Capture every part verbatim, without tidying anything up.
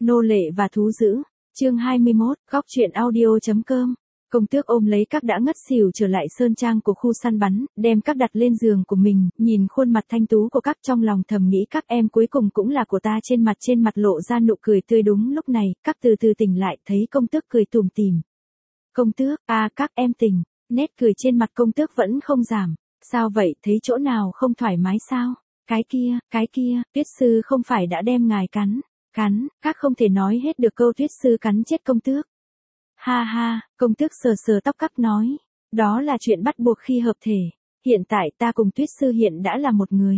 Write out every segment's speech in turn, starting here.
Nô lệ và thú dữ. Chương hai mươi mốt, góc truyện audio.com. Công tước ôm lấy các đã ngất xỉu trở lại sơn trang của khu săn bắn, đem các đặt lên giường của mình, nhìn khuôn mặt thanh tú của các trong lòng thầm nghĩ các em cuối cùng cũng là của ta, trên mặt trên mặt lộ ra nụ cười tươi. Đúng lúc này, các từ từ tỉnh lại, thấy công tước cười tủm tỉm. Công tước, à các em tỉnh, nét cười trên mặt công tước vẫn không giảm. Sao vậy, thấy chỗ nào không thoải mái sao? Cái kia, cái kia, Tuyết sư không phải đã đem ngài cắn. Cắn, các không thể nói hết được câu Tuyết sư cắn chết công tước. Ha ha, công tước sờ sờ tóc các nói. Đó là chuyện bắt buộc khi hợp thể. Hiện tại ta cùng Tuyết sư hiện đã là một người.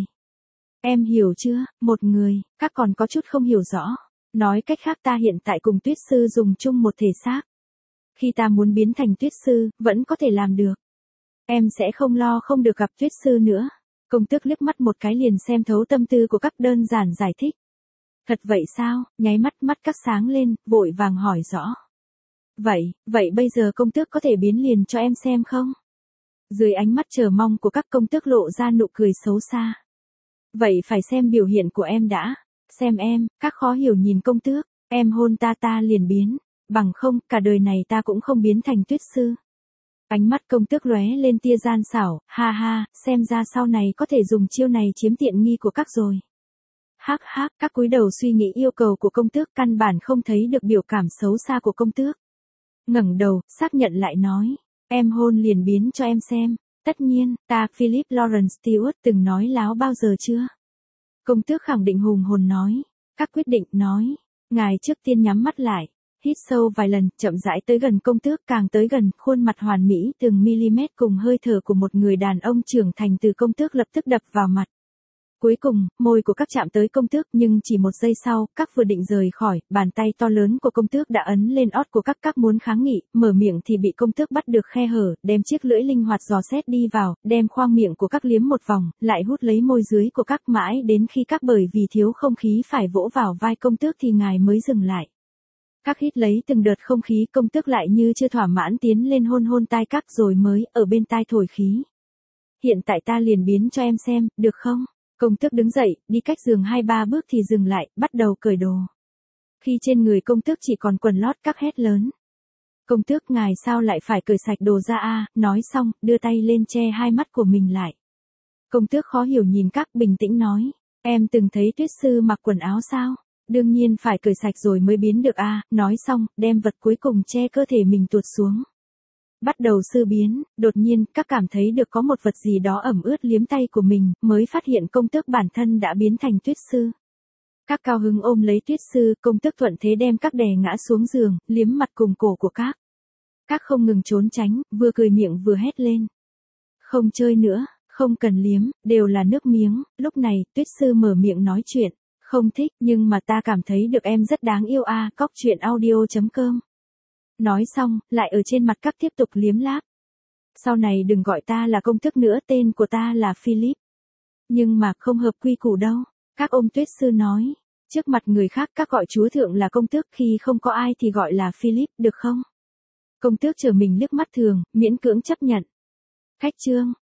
Em hiểu chưa, một người, các còn có chút không hiểu rõ. Nói cách khác ta hiện tại cùng Tuyết sư dùng chung một thể xác. Khi ta muốn biến thành Tuyết sư, vẫn có thể làm được. Em sẽ không lo không được gặp Tuyết sư nữa. Công tước liếc mắt một cái liền xem thấu tâm tư của các, đơn giản giải thích. Thật vậy sao, nháy mắt mắt các sáng lên, vội vàng hỏi rõ. Vậy, vậy bây giờ công tước có thể biến liền cho em xem không? Dưới ánh mắt chờ mong của các, công tước lộ ra nụ cười xấu xa. Vậy phải xem biểu hiện của em đã. Xem em, các khó hiểu nhìn công tước, em hôn ta ta liền biến. Bằng không, cả đời này ta cũng không biến thành Tuyết sư. Ánh mắt công tước lóe lên tia gian xảo, ha ha, xem ra sau này có thể dùng chiêu này chiếm tiện nghi của các rồi. Hắc hắc, các cúi đầu suy nghĩ yêu cầu của công tước, căn bản không thấy được biểu cảm xấu xa của công tước. Ngẩng đầu, xác nhận lại nói, em hôn liền biến cho em xem. Tất nhiên, ta Philip Lawrence Stewart từng nói láo bao giờ chưa? Công tước khẳng định hùng hồn nói. Các quyết định nói, ngài trước tiên nhắm mắt lại. Hít sâu vài lần, chậm rãi tới gần công tước, càng tới gần, khuôn mặt hoàn mỹ từng mm cùng hơi thở của một người đàn ông trưởng thành từ công tước lập tức đập vào mặt. Cuối cùng, môi của các chạm tới công tước, nhưng chỉ một giây sau, các vừa định rời khỏi, bàn tay to lớn của công tước đã ấn lên ót của các, các muốn kháng nghị, mở miệng thì bị công tước bắt được khe hở, đem chiếc lưỡi linh hoạt dò xét đi vào, đem khoang miệng của các liếm một vòng, lại hút lấy môi dưới của các, mãi đến khi các bởi vì thiếu không khí phải vỗ vào vai công tước thì ngài mới dừng lại. Các hít lấy từng đợt không khí, công tước lại như chưa thỏa mãn tiến lên hôn hôn tai các rồi mới ở bên tai thổi khí. Hiện tại ta liền biến cho em xem, được không? Công tước đứng dậy, đi cách giường hai ba bước thì dừng lại, bắt đầu cởi đồ. Khi trên người công tước chỉ còn quần lót, các hét lớn. Công tước, ngài sao lại phải cởi sạch đồ ra a? Nói xong, đưa tay lên che hai mắt của mình lại. Công tước khó hiểu nhìn các, bình tĩnh nói. Em từng thấy Tuyết sư mặc quần áo sao? Đương nhiên phải cởi sạch rồi mới biến được a. Nói xong, đem vật cuối cùng che cơ thể mình tuột xuống. Bắt đầu sư biến, đột nhiên, các cảm thấy được có một vật gì đó ẩm ướt liếm tay của mình, mới phát hiện công tước bản thân đã biến thành Tuyết sư. Các cao hứng ôm lấy Tuyết sư, công tước thuận thế đem các đè ngã xuống giường, liếm mặt cùng cổ của các. Các không ngừng trốn tránh, vừa cười miệng vừa hét lên. Không chơi nữa, không cần liếm, đều là nước miếng. Lúc này, Tuyết sư mở miệng nói chuyện. Không thích, nhưng mà ta cảm thấy được em rất đáng yêu a. Cóc truyện audio.com. Nói xong, lại ở trên mặt các tiếp tục liếm láp. Sau này đừng gọi ta là công tước nữa, tên của ta là Philip. Nhưng mà không hợp quy củ đâu. Các ôm Tuyết sư nói. Trước mặt người khác các gọi chúa thượng là công tước, khi không có ai thì gọi là Philip, được không? Công tước chờ mình liếc mắt thường, miễn cưỡng chấp nhận. Khách trương,